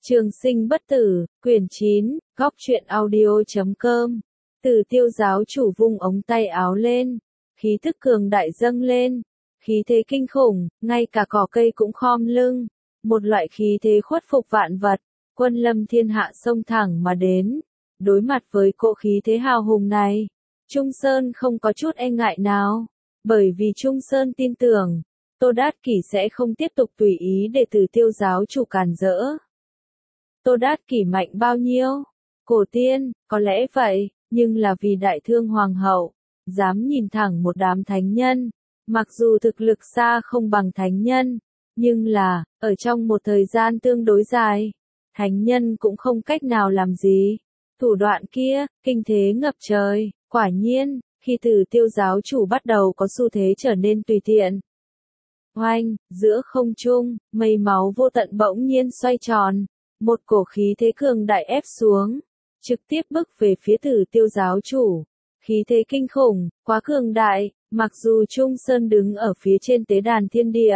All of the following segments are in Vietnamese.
Trường sinh bất tử, quyển 9, góc truyện audio.com. Từ Tiêu giáo chủ vung ống tay áo lên, khí thức cường đại dâng lên, khí thế kinh khủng, ngay cả cỏ cây cũng khom lưng, một loại khí thế khuất phục vạn vật, quân lâm thiên hạ xông thẳng mà đến. Đối mặt với cỗ khí thế hào hùng này, Trung Sơn không có chút e ngại nào, bởi vì Trung Sơn tin tưởng, Tô Đát Kỷ sẽ không tiếp tục tùy ý để Từ Tiêu giáo chủ càn rỡ. Tô Đát Kỷ mạnh bao nhiêu? Cổ tiên, có lẽ vậy, nhưng là vì đại thương hoàng hậu, dám nhìn thẳng một đám thánh nhân, mặc dù thực lực xa không bằng thánh nhân, nhưng là, ở trong một thời gian tương đối dài, thánh nhân cũng không cách nào làm gì. Thủ đoạn kia, kinh thế ngập trời, quả nhiên, khi Từ Tiêu giáo chủ bắt đầu có xu thế trở nên tùy tiện. Oanh, giữa không trung, mây máu vô tận bỗng nhiên xoay tròn, một cổ khí thế cường đại ép xuống, trực tiếp bước về phía Từ Tiêu giáo chủ. Khí thế kinh khủng, quá cường đại, mặc dù Trung Sơn đứng ở phía trên tế đàn thiên địa.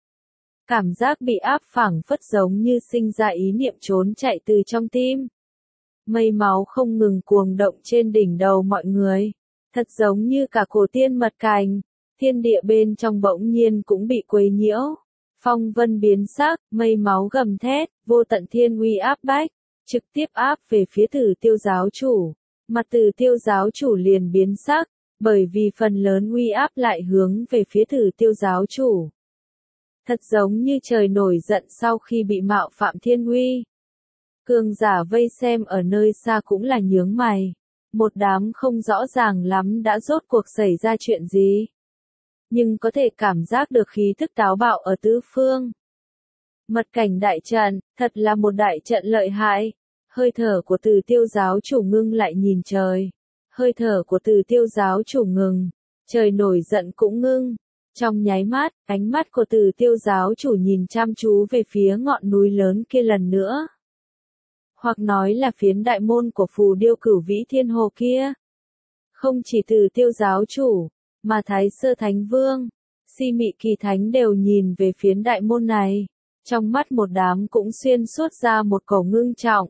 Cảm giác bị áp phẳng phất giống như sinh ra ý niệm trốn chạy từ trong tim. Mây máu không ngừng cuồng động trên đỉnh đầu mọi người, thật giống như cả cổ tiên mật cành, thiên địa bên trong bỗng nhiên cũng bị quấy nhiễu. Phong vân biến sắc, mây máu gầm thét, vô tận thiên uy áp bách, trực tiếp áp về phía Từ Tiêu giáo chủ. Mặt Từ Tiêu giáo chủ liền biến sắc, bởi vì phần lớn uy áp lại hướng về phía Từ Tiêu giáo chủ. Thật giống như trời nổi giận sau khi bị mạo phạm thiên uy. Cường giả vây xem ở nơi xa cũng là nhướng mày. Một đám không rõ ràng lắm đã rốt cuộc xảy ra chuyện gì. Nhưng có thể cảm giác được khí thức táo bạo ở tứ phương. Mật cảnh đại trận, thật là một đại trận lợi hại. Hơi thở của Từ Tiêu giáo chủ ngưng lại nhìn trời. Hơi thở của Từ Tiêu giáo chủ ngừng. Trời nổi giận cũng ngưng. Trong nháy mắt, ánh mắt của Từ Tiêu giáo chủ nhìn chăm chú về phía ngọn núi lớn kia lần nữa. Hoặc nói là phiến đại môn của Phù Điêu Cửu Vĩ Thiên Hồ kia. Không chỉ Từ Tiêu giáo chủ, mà Thái Sơ Thánh Vương, Si Mị Kỳ Thánh đều nhìn về phiến đại môn này. Trong mắt một đám cũng xuyên suốt ra một cổ ngưng trọng.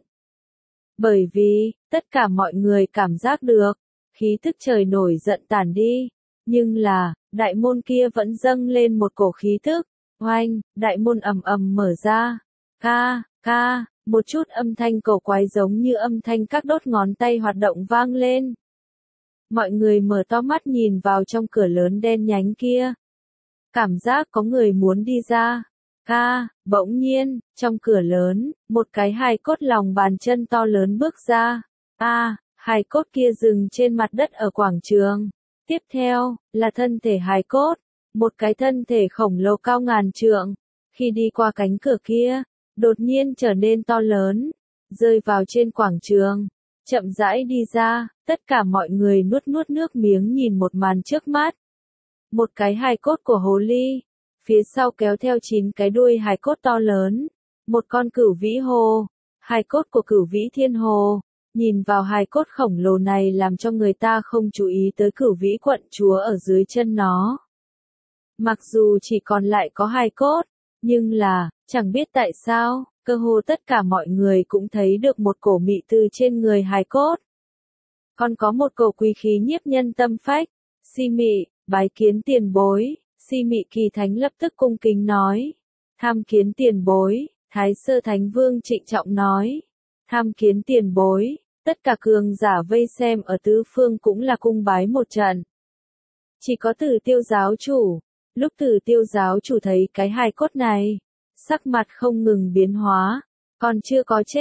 Bởi vì, tất cả mọi người cảm giác được, khí thức trời nổi giận tản đi. Nhưng là, đại môn kia vẫn dâng lên một cổ khí thức. Oanh, đại môn ầm ầm mở ra. Ca, ca, một chút âm thanh cổ quái giống như âm thanh các đốt ngón tay hoạt động vang lên. Mọi người mở to mắt nhìn vào trong cửa lớn đen nhánh kia. Cảm giác có người muốn đi ra. Ca, bỗng nhiên, trong cửa lớn, một cái hài cốt lòng bàn chân to lớn bước ra. Hài cốt kia dừng trên mặt đất ở quảng trường. Tiếp theo, là thân thể hài cốt, một cái thân thể khổng lồ cao ngàn trượng. Khi đi qua cánh cửa kia, đột nhiên trở nên to lớn, rơi vào trên quảng trường, chậm rãi đi ra, tất cả mọi người nuốt nuốt nước miếng nhìn một màn trước mắt. Một cái hài cốt của hồ ly, phía sau kéo theo 9 cái đuôi hài cốt to lớn, một con cửu vĩ hồ, hài cốt của cửu vĩ thiên hồ. Nhìn vào hài cốt khổng lồ này làm cho người ta không chú ý tới cửu vĩ quận chúa ở dưới chân nó. Mặc dù chỉ còn lại có hài cốt, nhưng là, chẳng biết tại sao, cơ hồ tất cả mọi người cũng thấy được một cổ mị từ trên người hài cốt. Còn có một cổ quý khí nhiếp nhân tâm phách. Si Mị, bái kiến tiền bối. Si Mị Kỳ Thánh lập tức cung kính nói. Tham kiến tiền bối. Thái Sơ Thánh Vương trịnh trọng nói. Tham kiến tiền bối. Tất cả cường giả vây xem ở tứ phương cũng là cung bái một trận. Chỉ có Từ Tiêu giáo chủ. Lúc Từ Tiêu giáo chủ thấy cái hài cốt này, sắc mặt không ngừng biến hóa. Còn chưa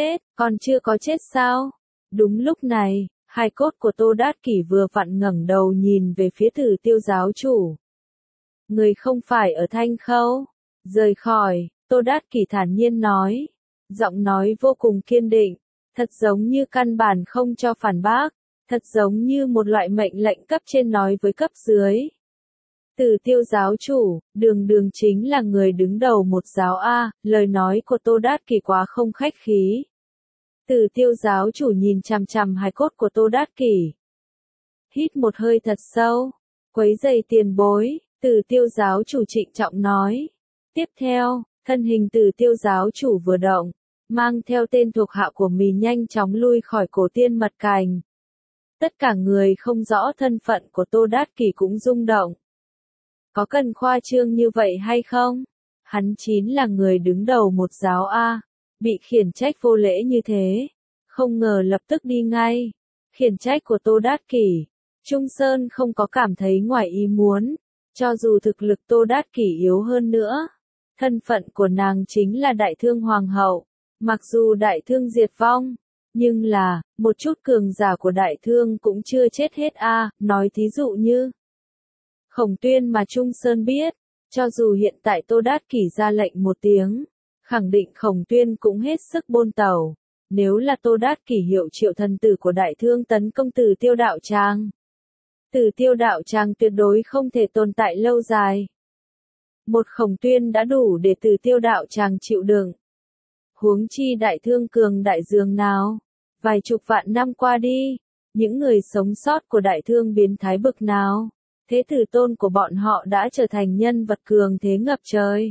có chết sao? Đúng lúc này, hài cốt của Tô Đát Kỷ vừa vặn ngẩng đầu nhìn về phía Từ Tiêu giáo chủ. Người không phải ở Thanh Khâu. Rời khỏi, Tô Đát Kỷ thản nhiên nói. Giọng nói vô cùng kiên định. Thật giống như căn bản không cho phản bác, thật giống như một loại mệnh lệnh cấp trên nói với cấp dưới. Từ Tiêu giáo chủ, đường đường chính là người đứng đầu một giáo A, lời nói của Tô Đát Kỷ quá không khách khí. Từ Tiêu giáo chủ nhìn chằm chằm hài cốt của Tô Đát Kỷ. Hít một hơi thật sâu, quấy giày tiền bối, Từ Tiêu giáo chủ trịnh trọng nói. Tiếp theo, thân hình Từ Tiêu giáo chủ vừa động. mang theo tên thuộc hạ của mình nhanh chóng lui khỏi cổ tiên mật cảnh. Tất cả người không rõ thân phận của Tô Đát Kỷ cũng rung động. Có cần khoa trương như vậy hay không? Hắn chính là người đứng đầu một giáo A, bị khiển trách vô lễ như thế. Không ngờ lập tức đi ngay. Khiển trách của Tô Đát Kỷ. Trung Sơn không có cảm thấy ngoài ý muốn. Cho dù thực lực Tô Đát Kỷ yếu hơn nữa. Thân phận của nàng chính là đại thương hoàng hậu. Mặc dù đại thương diệt vong. Nhưng là, một chút cường giả của đại thương cũng chưa chết hết a. Nói thí dụ như Khổng Tuyên mà Trung Sơn biết. Cho dù hiện tại Tô Đát Kỷ ra lệnh một tiếng. Khẳng định Khổng Tuyên cũng hết sức bôn tàu. Nếu là Tô Đát Kỷ hiệu triệu thần tử của đại thương tấn công Tử Tiêu đạo tràng. Tử Tiêu đạo tràng tuyệt đối không thể tồn tại lâu dài. Một Khổng Tuyên đã đủ để Tử Tiêu đạo tràng chịu đựng. Huống chi đại thương cường đại dường nào. Vài chục vạn năm qua đi. Những người sống sót của đại thương biến thái bực nào. Thế tử tôn của bọn họ đã trở thành nhân vật cường thế ngập trời.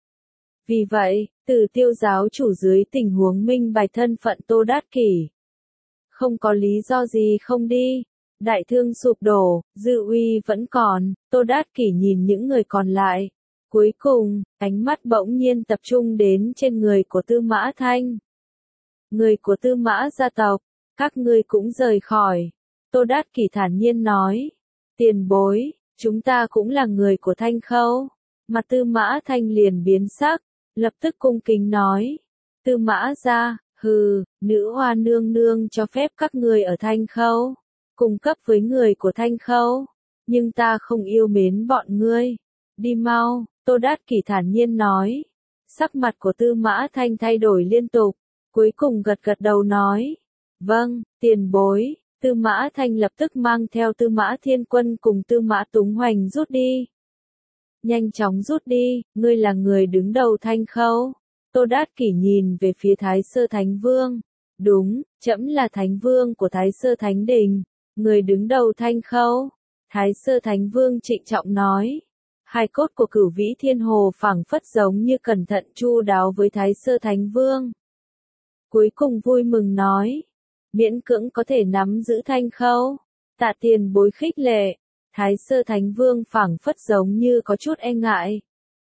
Vì vậy, Tử Tiêu giáo chủ dưới tình huống minh bạch thân phận Tô Đát Kỷ. Không có lý do gì không đi. Đại thương sụp đổ, dư uy vẫn còn, Tô Đát Kỷ nhìn những người còn lại. Cuối cùng, ánh mắt bỗng nhiên tập trung đến trên người của Tư Mã Thanh. Người của Tư Mã gia tộc, các ngươi cũng rời khỏi. Tô Đát Kỷ thản nhiên nói. Tiền bối, chúng ta cũng là người của Thanh Khâu. Mặt Tư Mã Thanh liền biến sắc, lập tức cung kính nói. Tư Mã gia, hừ, nữ hoa nương nương cho phép các ngươi ở Thanh Khâu. Cung cấp với người của Thanh Khâu. Nhưng ta không yêu mến bọn ngươi. Đi mau, Tô Đát Kỷ thản nhiên nói. Sắc mặt của Tư Mã Thanh thay đổi liên tục. Cuối cùng gật gật đầu nói. Vâng, tiền bối. Tư Mã Thanh lập tức mang theo Tư Mã Thiên Quân cùng Tư Mã Túng Hoành rút đi. Nhanh chóng rút đi, ngươi là người đứng đầu Thanh Khâu. Tô Đát Kỷ nhìn về phía Thái Sơ Thánh Vương. Đúng, trẫm là Thánh Vương của Thái Sơ Thánh Đình. Người đứng đầu Thanh Khâu. Thái Sơ Thánh Vương trịnh trọng nói. Hài cốt của Cửu Vĩ Thiên Hồ phảng phất giống như cẩn thận chu đáo với Thái Sơ Thánh Vương. Cuối cùng vui mừng nói. Miễn cưỡng có thể nắm giữ Thanh Khâu. Tạ tiền bối khích lệ. Thái Sơ Thánh Vương phảng phất giống như có chút e ngại.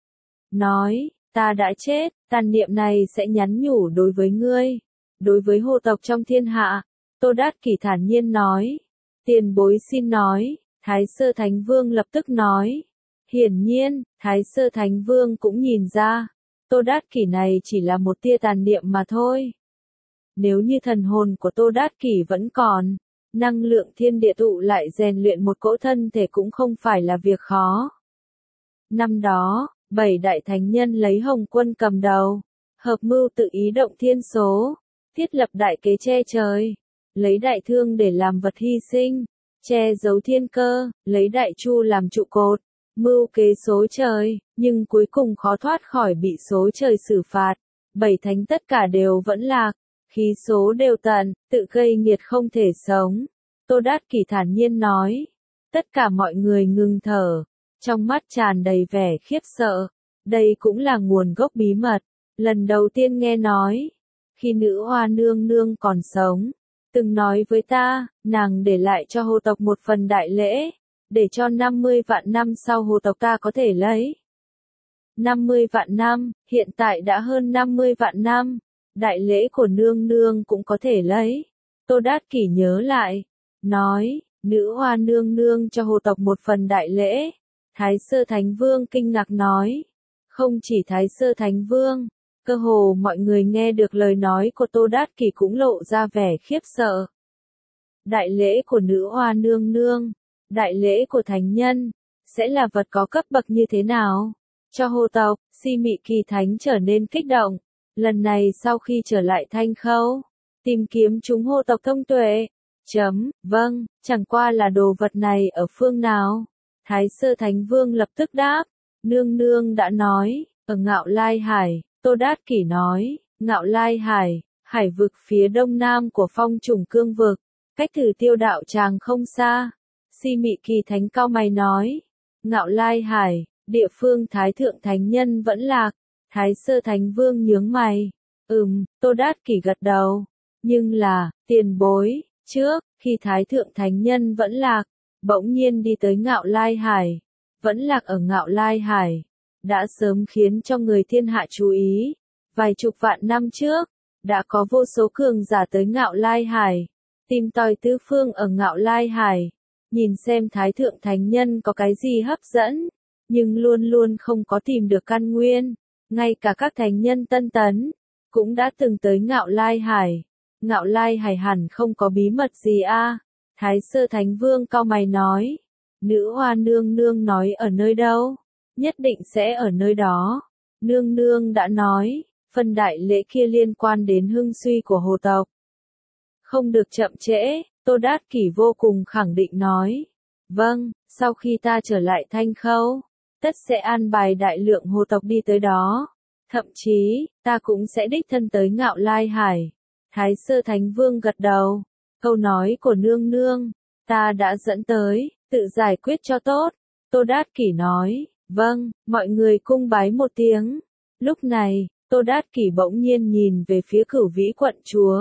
Nói, ta đã chết, tàn niệm này sẽ nhắn nhủ đối với ngươi. Đối với hồ tộc trong thiên hạ. Tô Đát Kỷ thản nhiên nói. Tiền bối xin nói. Thái Sơ Thánh Vương lập tức nói. Hiển nhiên, Thái Sơ Thánh Vương cũng nhìn ra. Tô Đát Kỷ này chỉ là một tia tàn niệm mà thôi. Nếu như thần hồn của Tô Đát Kỷ vẫn còn, năng lượng thiên địa tụ lại rèn luyện một cỗ thân thể cũng không phải là việc khó. Năm đó, 7 đại thánh nhân lấy Hồng Quân cầm đầu, hợp mưu tự ý động thiên số, thiết lập đại kế che trời, lấy đại thương để làm vật hy sinh, che giấu thiên cơ, lấy đại chu làm trụ cột, mưu kế số trời, nhưng cuối cùng khó thoát khỏi bị số trời xử phạt. 7 thánh tất cả đều vẫn lạc. Khí số đều tận, tự gây nghiệt không thể sống. Tô Đát Kỷ thản nhiên nói. Tất cả mọi người ngừng thở. Trong mắt tràn đầy vẻ khiếp sợ. Đây cũng là nguồn gốc bí mật. Lần đầu tiên nghe nói. Khi nữ hoa nương nương còn sống. Từng nói với ta, nàng để lại cho hồ tộc một phần đại lễ. Để cho 50 vạn năm sau hồ tộc ta có thể lấy. 50 vạn năm, hiện tại đã hơn 50 vạn năm. Đại lễ của nương nương cũng có thể lấy. Tô Đát Kỷ nhớ lại. Nói, nữ hoa nương nương cho hồ tộc một phần đại lễ. Thái Sơ Thánh Vương kinh ngạc nói. Không chỉ Thái Sơ Thánh Vương. Cơ hồ mọi người nghe được lời nói của Tô Đát Kỷ cũng lộ ra vẻ khiếp sợ. Đại lễ của nữ hoa nương nương. Đại lễ của thánh nhân. Sẽ là vật có cấp bậc như thế nào? Cho hồ tộc, Si Mị Kỳ Thánh trở nên kích động. Lần này sau khi trở lại Thanh Khâu, tìm kiếm chúng hồ tộc thông tuệ. Vâng, chẳng qua là đồ vật này ở phương nào? Thái Sơ Thánh Vương lập tức đáp. Nương nương đã nói, ở Ngạo Lai Hải. Tô Đát Kỷ nói, Ngạo Lai Hải, hải vực phía đông nam của Phong Trùng Cương vực, cách Tử Tiêu đạo tràng không xa. Si Mị Kỳ Thánh cao mày nói, Ngạo Lai Hải, địa phương Thái Thượng Thánh Nhân vẫn lạc. Thái Sơ Thánh Vương nhướng mày. Tô Đát Kỷ gật đầu. Nhưng là, tiền bối, trước, khi Thái Thượng Thánh Nhân vẫn lạc, bỗng nhiên đi tới Ngạo Lai Hải, vẫn lạc ở Ngạo Lai Hải, đã sớm khiến cho người thiên hạ chú ý. Vài chục vạn năm trước, đã có vô số cường giả tới Ngạo Lai Hải, tìm tòi tứ phương ở Ngạo Lai Hải, nhìn xem Thái Thượng Thánh Nhân có cái gì hấp dẫn, nhưng luôn luôn không có tìm được căn nguyên. Ngay cả các thánh nhân tân tấn, cũng đã từng tới Ngạo Lai Hải. Ngạo Lai Hải hẳn không có bí mật gì a? Thái Sơ Thánh Vương cau mày nói. Nữ hoa nương nương nói ở nơi đâu? Nhất định sẽ ở nơi đó. Nương nương đã nói, phần đại lễ kia liên quan đến hưng suy của hồ tộc. Không được chậm trễ, Tô Đát Kỷ vô cùng khẳng định nói. Vâng, sau khi ta trở lại Thanh Khâu, tất sẽ an bài đại lượng hồ tộc đi tới đó. Thậm chí, ta cũng sẽ đích thân tới Ngạo Lai Hải. Thái Sơ Thánh Vương gật đầu. Câu nói của nương nương, ta đã dẫn tới, tự giải quyết cho tốt. Tô Đát Kỷ nói, vâng, mọi người cung bái một tiếng. Lúc này, Tô Đát Kỷ bỗng nhiên nhìn về phía Cửu Vĩ Quận Chúa.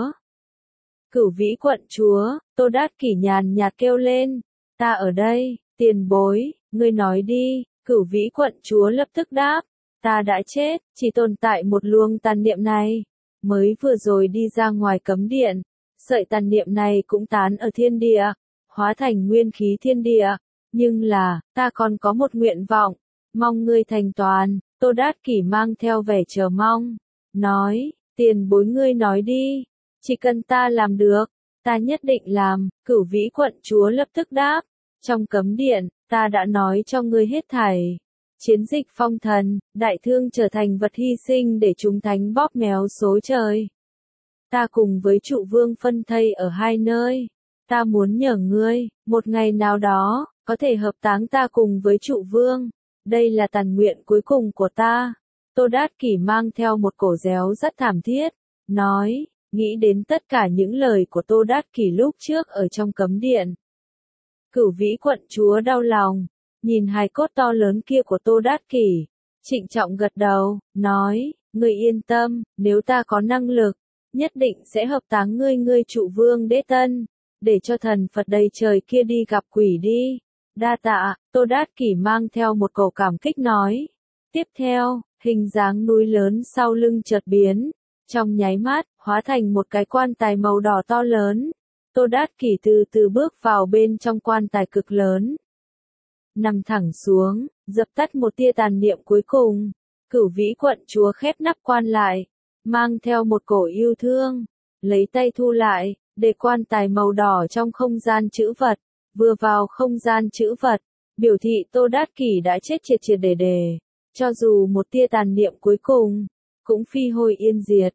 Cửu Vĩ Quận Chúa, Tô Đát Kỷ nhàn nhạt kêu lên, ta ở đây, tiền bối, ngươi nói đi. Cửu Vĩ Quận Chúa lập tức đáp, ta đã chết, chỉ tồn tại một luồng tàn niệm này. Mới vừa rồi đi ra ngoài cấm điện, sợi tàn niệm này cũng tán ở thiên địa, hóa thành nguyên khí thiên địa. Nhưng là, ta còn có một nguyện vọng, mong ngươi thành toàn. Tô Đát Kỷ mang theo vẻ chờ mong, nói, tiền bối ngươi nói đi, chỉ cần ta làm được, ta nhất định làm. Cửu Vĩ Quận Chúa lập tức đáp, trong cấm điện, ta đã nói cho ngươi hết thảy. Chiến dịch phong thần, đại thương trở thành vật hy sinh để chúng thánh bóp méo số trời. Ta cùng với trụ vương phân thây ở hai nơi. Ta muốn nhờ ngươi, một ngày nào đó, có thể hợp táng ta cùng với trụ vương. Đây là tàn nguyện cuối cùng của ta. Tô Đát Kỷ mang theo một cổ réo rất thảm thiết, nói, nghĩ đến tất cả những lời của Tô Đát Kỷ lúc trước ở trong cấm điện. Cửu Vĩ Quận Chúa đau lòng, nhìn hài cốt to lớn kia của Tô Đát Kỷ, trịnh trọng gật đầu, nói, ngươi yên tâm, nếu ta có năng lực, nhất định sẽ hợp táng ngươi trụ vương đế tân, để cho thần Phật đầy trời kia đi gặp quỷ đi. Đa tạ, Tô Đát Kỷ mang theo một cổ cảm kích nói. Tiếp theo, hình dáng núi lớn sau lưng chợt biến, trong nháy mắt, hóa thành một cái quan tài màu đỏ to lớn. Tô Đát Kỷ từ từ bước vào bên trong quan tài cực lớn. Nằm thẳng xuống, dập tắt một tia tàn niệm cuối cùng. Cửu Vĩ Quận Chúa khép nắp quan lại, mang theo một cổ yêu thương, lấy tay thu lại, để quan tài màu đỏ trong không gian trữ vật. Vừa vào không gian trữ vật, biểu thị Tô Đát Kỷ đã chết triệt triệt để, cho dù một tia tàn niệm cuối cùng, cũng phi hôi yên diệt.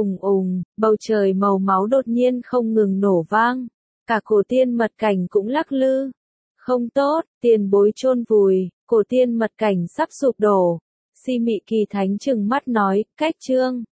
Bầu trời màu máu đột nhiên không ngừng nổ vang, cả cổ tiên mật cảnh cũng lắc lư. Không tốt, tiền bối chôn vùi, cổ tiên mật cảnh sắp sụp đổ. Si Mị Kỳ Thánh trừng mắt nói, cách chương.